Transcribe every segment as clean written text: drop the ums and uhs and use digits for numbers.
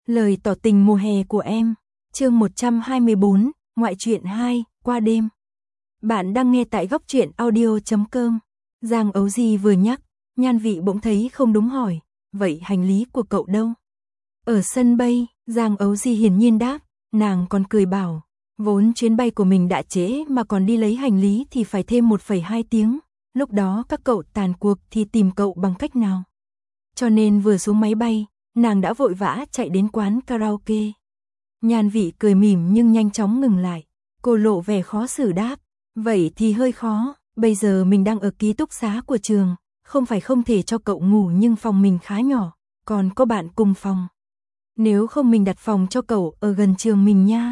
Lời tỏ tình mùa hè của em, chương 124, ngoại truyện 2, qua đêm. Bạn đang nghe tại góc truyện audio.com. Giang Ấu Di vừa nhắc, Nhan Vị bỗng thấy không đúng hỏi, vậy hành lý của cậu đâu? Ở sân bay, Giang Ấu Di hiển nhiên đáp, nàng còn cười bảo, vốn chuyến bay của mình đã trễ mà còn đi lấy hành lý thì phải thêm 1,2 tiếng, lúc đó các cậu tàn cuộc thì tìm cậu bằng cách nào? Cho nên vừa xuống máy bay, nàng đã vội vã chạy đến quán karaoke. Nhan Vị cười mỉm nhưng nhanh chóng ngừng lại, cô lộ vẻ khó xử đáp, vậy thì hơi khó, bây giờ mình đang ở ký túc xá của trường, không phải không thể cho cậu ngủ nhưng phòng mình khá nhỏ, còn có bạn cùng phòng. Nếu không mình đặt phòng cho cậu ở gần trường mình nha.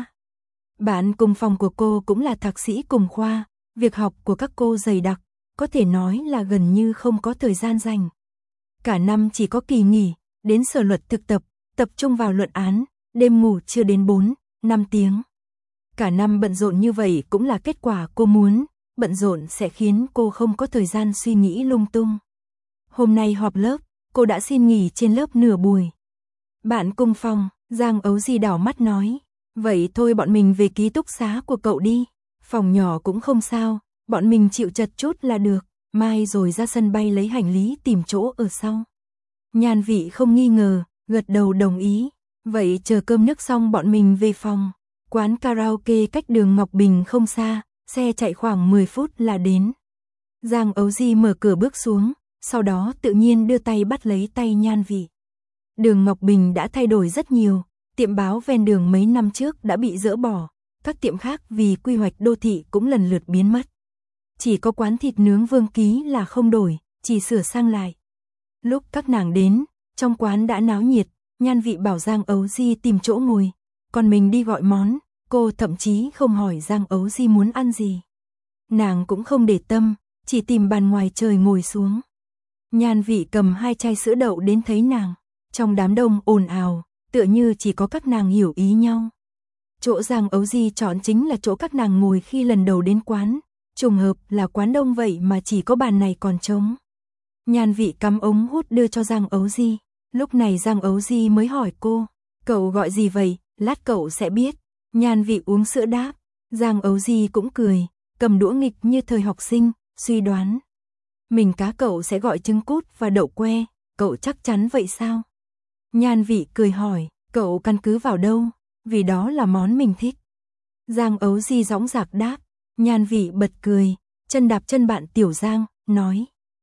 Bạn cùng phòng của cô cũng là thạc sĩ cùng khoa, việc học của các cô dày đặc, có thể nói là gần như không có thời gian rảnh. Cả năm chỉ có kỳ nghỉ, đến sở luật thực tập, tập trung vào luận án, đêm ngủ chưa đến 4-5 tiếng. Cả năm bận rộn như vậy cũng là kết quả cô muốn, bận rộn sẽ khiến cô không có thời gian suy nghĩ lung tung. Hôm nay họp lớp, cô đã xin nghỉ trên lớp nửa buổi. Bạn cùng phòng, Giang Ấu Di đảo mắt nói, vậy thôi bọn mình về ký túc xá của cậu đi, phòng nhỏ cũng không sao, bọn mình chịu chật chút là được, mai rồi ra sân bay lấy hành lý tìm chỗ ở sau. Nhan Vị không nghi ngờ, gật đầu đồng ý, vậy chờ cơm nước xong bọn mình về phòng. Quán karaoke cách đường Ngọc Bình không xa, xe chạy khoảng 10 phút là đến. Giang Ấu Di mở cửa bước xuống, sau đó tự nhiên đưa tay bắt lấy tay Nhan Vị. Đường Ngọc Bình đã thay đổi rất nhiều, tiệm báo ven đường mấy năm trước đã bị dỡ bỏ, các tiệm khác vì quy hoạch đô thị cũng lần lượt biến mất. Chỉ có quán thịt nướng Vương Ký là không đổi, chỉ sửa sang lại. Lúc các nàng đến, trong quán đã náo nhiệt, Nhan Vị bảo Giang Ấu Di tìm chỗ ngồi, còn mình đi gọi món, cô thậm chí không hỏi Giang Ấu Di muốn ăn gì. Nàng cũng không để tâm, chỉ tìm bàn ngoài trời ngồi xuống. Nhan Vị cầm 2 chai sữa đậu đến thấy nàng, trong đám đông ồn ào, tựa như chỉ có các nàng hiểu ý nhau. Chỗ Giang Ấu Di chọn chính là chỗ các nàng ngồi khi lần đầu đến quán, trùng hợp là quán đông vậy mà chỉ có bàn này còn trống. Nhan Vị cắm ống hút đưa cho Giang Ấu Di, lúc này Giang Ấu Di mới hỏi cô, cậu gọi gì vậy, lát cậu sẽ biết. Nhan Vị uống sữa đáp, Giang Ấu Di cũng cười, cầm đũa nghịch như thời học sinh, suy đoán. Mình cá cậu sẽ gọi trứng cút và đậu que, cậu chắc chắn vậy sao? Nhan Vị cười hỏi, cậu căn cứ vào đâu, vì đó là món mình thích. Giang Ấu Di dõng dạc đáp, Nhan Vị bật cười, chân đạp chân bạn Tiểu Giang, nói.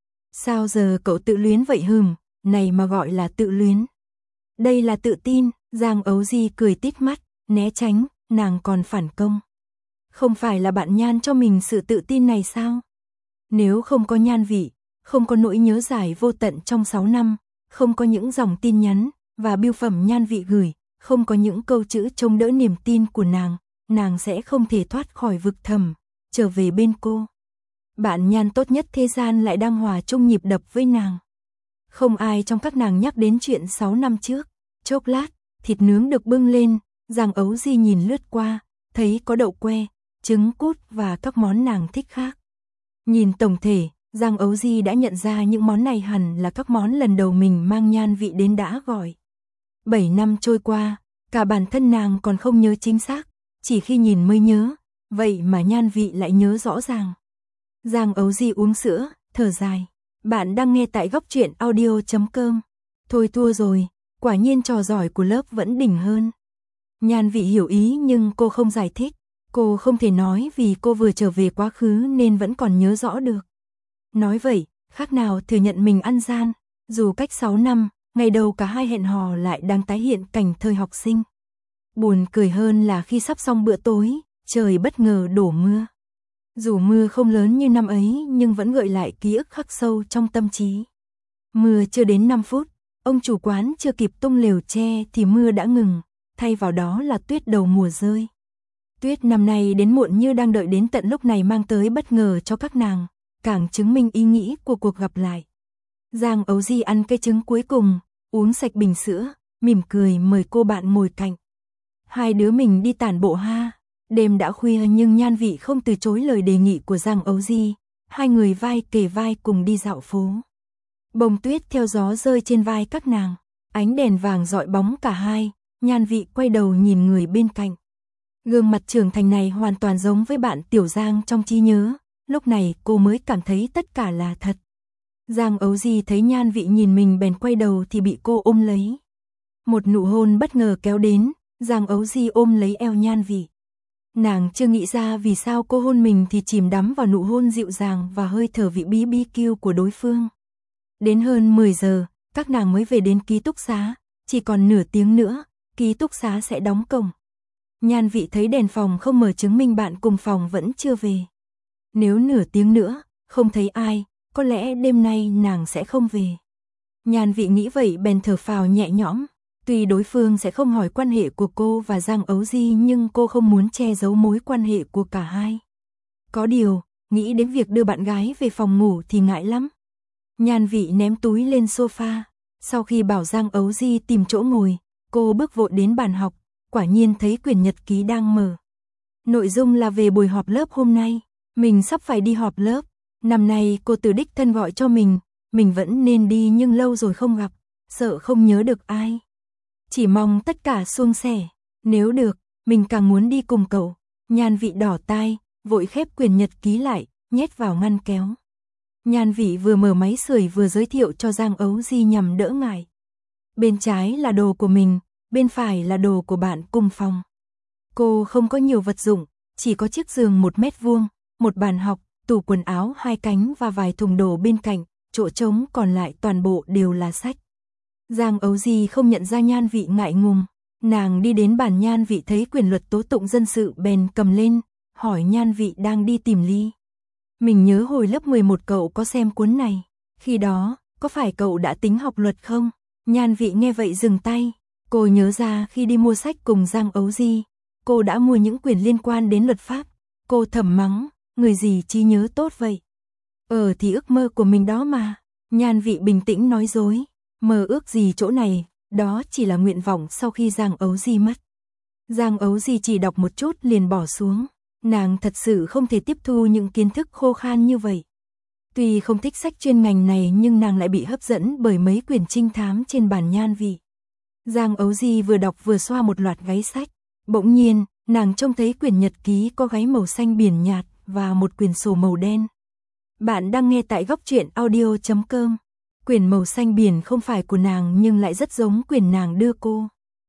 Sao giờ cậu tự luyến vậy này mà gọi là tự luyến. Đây là tự tin, Giang Ấu Di cười tít mắt, né tránh, nàng còn phản công. Không phải là bạn Nhan cho mình sự tự tin này sao? Nếu không có Nhan Vị, không có nỗi nhớ dài vô tận trong 6 năm, không có những dòng tin nhắn và bưu phẩm Nhan Vị gửi, không có những câu chữ chống đỡ niềm tin của nàng sẽ không thể thoát khỏi vực thẳm, trở về bên cô. Bạn Nhan tốt nhất thế gian lại đang hòa chung nhịp đập với nàng. Không ai trong các nàng nhắc đến chuyện 6 năm trước. Chốc lát, thịt nướng được bưng lên, Giang Ấu Di nhìn lướt qua, thấy có đậu que, trứng cút và các món nàng thích khác. Nhìn tổng thể, Giang Ấu Di đã nhận ra những món này hẳn là các món lần đầu mình mang Nhan Vị đến đã gọi. 7 năm trôi qua, cả bản thân nàng còn không nhớ chính xác, chỉ khi nhìn mới nhớ, vậy mà Nhan Vị lại nhớ rõ ràng. Giang Ấu Di uống sữa, thở dài. Bạn đang nghe tại góc truyện audio.com. Thôi thua rồi, quả nhiên trò giỏi của lớp vẫn đỉnh hơn. Nhan Vị hiểu ý nhưng cô không giải thích. Cô không thể nói vì cô vừa trở về quá khứ nên vẫn còn nhớ rõ được. Nói vậy, khác nào thừa nhận mình ăn gian. Dù cách 6 năm, ngày đầu cả hai hẹn hò lại đang tái hiện cảnh thời học sinh. Buồn cười hơn là khi sắp xong bữa tối, trời bất ngờ đổ mưa. Dù mưa không lớn như năm ấy nhưng vẫn gợi lại ký ức khắc sâu trong tâm trí. Mưa chưa đến 5 phút, ông chủ quán chưa kịp tung lều tre thì mưa đã ngừng, thay vào đó là tuyết đầu mùa rơi. Tuyết năm nay đến muộn như đang đợi đến tận lúc này mang tới bất ngờ cho các nàng, càng chứng minh ý nghĩ của cuộc gặp lại. Giang Ấu Di ăn cái trứng cuối cùng, uống sạch bình sữa, mỉm cười mời cô bạn ngồi cạnh. Hai đứa mình đi tản bộ ha. Đêm đã khuya nhưng Nhan Vị không từ chối lời đề nghị của Giang Ấu Di, hai người vai kề vai cùng đi dạo phố. Bông tuyết theo gió rơi trên vai các nàng, ánh đèn vàng rọi bóng cả hai, Nhan Vị quay đầu nhìn người bên cạnh. Gương mặt trưởng thành này hoàn toàn giống với bạn Tiểu Giang trong trí nhớ, lúc này cô mới cảm thấy tất cả là thật. Giang Ấu Di thấy Nhan Vị nhìn mình bèn quay đầu thì bị cô ôm lấy. Một nụ hôn bất ngờ kéo đến, Giang Ấu Di ôm lấy eo Nhan Vị. Nàng chưa nghĩ ra vì sao cô hôn mình thì chìm đắm vào nụ hôn dịu dàng và hơi thở vị BBQ của đối phương. Đến hơn 10 giờ, các nàng mới về đến ký túc xá, chỉ còn nửa tiếng nữa, ký túc xá sẽ đóng cổng. Nhan Vị thấy đèn phòng không mở chứng minh bạn cùng phòng vẫn chưa về. Nếu nửa tiếng nữa, không thấy ai, có lẽ đêm nay nàng sẽ không về. Nhan Vị nghĩ vậy bèn thở phào nhẹ nhõm. Tuy đối phương sẽ không hỏi quan hệ của cô và Giang Ấu Di nhưng cô không muốn che giấu mối quan hệ của cả hai. Có điều, nghĩ đến việc đưa bạn gái về phòng ngủ thì ngại lắm. Nhan Vị ném túi lên sofa, sau khi bảo Giang Ấu Di tìm chỗ ngồi, cô bước vội đến bàn học, quả nhiên thấy quyển nhật ký đang mở. Nội dung là về buổi họp lớp hôm nay, mình sắp phải đi họp lớp, năm nay cô từ đích thân gọi cho mình vẫn nên đi nhưng lâu rồi không gặp, sợ không nhớ được ai. Chỉ mong tất cả suôn sẻ, nếu được, mình càng muốn đi cùng cậu. Nhan Vị đỏ tai, vội khép quyển nhật ký lại, nhét vào ngăn kéo. Nhan Vị vừa mở máy sưởi vừa giới thiệu cho Giang Ấu Di nhằm đỡ ngại. Bên trái là đồ của mình, bên phải là đồ của bạn cùng phòng. Cô không có nhiều vật dụng, chỉ có chiếc giường 1 mét vuông, một bàn học, tủ quần áo 2 cánh và vài thùng đồ bên cạnh, chỗ trống còn lại toàn bộ đều là sách. Giang Ấu Di không nhận ra Nhan Vị ngại ngùng, nàng đi đến bàn Nhan Vị thấy quyển luật tố tụng dân sự bèn cầm lên, hỏi Nhan Vị đang đi tìm ly. Mình nhớ hồi lớp 11 cậu có xem cuốn này, khi đó, có phải cậu đã tính học luật không? Nhan Vị nghe vậy dừng tay, cô nhớ ra khi đi mua sách cùng Giang Ấu Di, cô đã mua những quyển liên quan đến luật pháp, cô thầm mắng, người gì trí nhớ tốt vậy? Thì ước mơ của mình đó mà, Nhan Vị bình tĩnh nói dối. Mơ ước gì chỗ này, đó chỉ là nguyện vọng sau khi Giang Ấu Di mất. Giang Ấu Di chỉ đọc một chút liền bỏ xuống, nàng thật sự không thể tiếp thu những kiến thức khô khan như vậy. Tuy không thích sách chuyên ngành này nhưng nàng lại bị hấp dẫn bởi mấy quyển trinh thám trên bàn Nhan Vị. Giang Ấu Di vừa đọc vừa xoa một loạt gáy sách, bỗng nhiên, nàng trông thấy quyển nhật ký có gáy màu xanh biển nhạt và một quyển sổ màu đen. Bạn đang nghe tại góc truyện audio.com. Quyển màu xanh biển không phải của nàng nhưng lại rất giống quyển nàng đưa cô.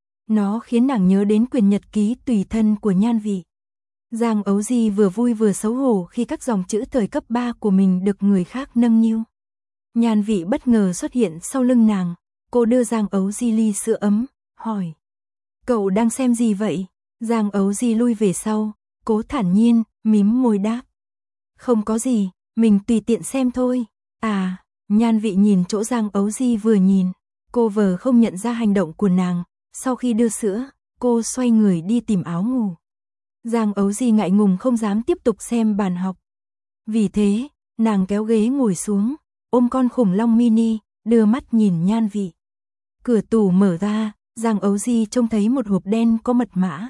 Nó khiến nàng nhớ đến quyển nhật ký tùy thân của Nhan Vị. Giang Ấu Di vừa vui vừa xấu hổ khi các dòng chữ thời cấp 3 của mình được người khác nâng niu. Nhan Vị bất ngờ xuất hiện sau lưng nàng, cô đưa Giang Ấu Di ly sữa ấm, hỏi. Cậu đang xem gì vậy? Giang Ấu Di lui về sau, cố thản nhiên, mím môi đáp. Không có gì, mình tùy tiện xem thôi. À. Nhan Vị nhìn chỗ Giang Ấu Di vừa nhìn, cô vờ không nhận ra hành động của nàng, sau khi đưa sữa, cô xoay người đi tìm áo ngủ. Giang Ấu Di ngại ngùng không dám tiếp tục xem bàn học. Vì thế, nàng kéo ghế ngồi xuống, ôm con khủng long mini, đưa mắt nhìn Nhan Vị. Cửa tủ mở ra, Giang Ấu Di trông thấy một hộp đen có mật mã.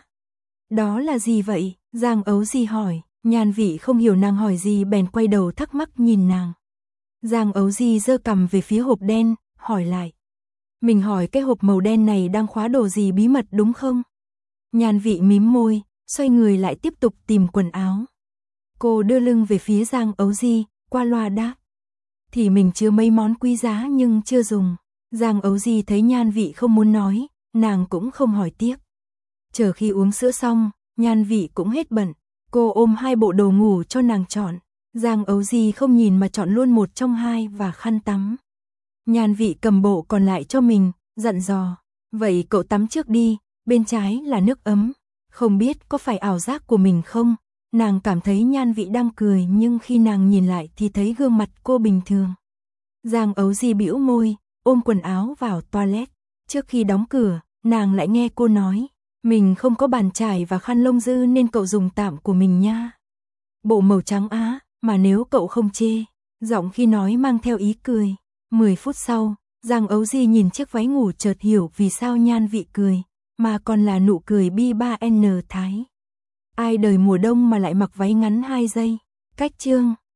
Đó là gì vậy? Giang Ấu Di hỏi, Nhan Vị không hiểu nàng hỏi gì bèn quay đầu thắc mắc nhìn nàng. Giang Ấu Di giơ cằm về phía hộp đen, hỏi lại. Mình hỏi cái hộp màu đen này đang khóa đồ gì bí mật đúng không? Nhan Vị mím môi, xoay người lại tiếp tục tìm quần áo. Cô đưa lưng về phía Giang Ấu Di, qua loa đáp. Thì mình chứa mấy món quý giá nhưng chưa dùng. Giang Ấu Di thấy Nhan Vị không muốn nói, nàng cũng không hỏi tiếp. Chờ khi uống sữa xong, Nhan Vị cũng hết bận. Cô ôm 2 bộ đồ ngủ cho nàng chọn. Giang Ấu Di không nhìn mà chọn luôn một trong 2 và khăn tắm. Nhan Vị cầm bộ còn lại cho mình, dặn dò. Vậy cậu tắm trước đi, bên trái là nước ấm. Không biết có phải ảo giác của mình không? Nàng cảm thấy Nhan Vị đang cười nhưng khi nàng nhìn lại thì thấy gương mặt cô bình thường. Giang Ấu Di bĩu môi, ôm quần áo vào toilet. Trước khi đóng cửa, nàng lại nghe cô nói. Mình không có bàn chải và khăn lông dư nên cậu dùng tạm của mình nha. Bộ màu trắng á. Mà nếu cậu không chê, giọng khi nói mang theo ý cười. 10 phút sau, Giang Ấu Di nhìn chiếc váy ngủ chợt hiểu vì sao Nhan Vị cười, mà còn là nụ cười bi 3N Thái. Ai đời mùa đông mà lại mặc váy ngắn 2 giây. Cách chương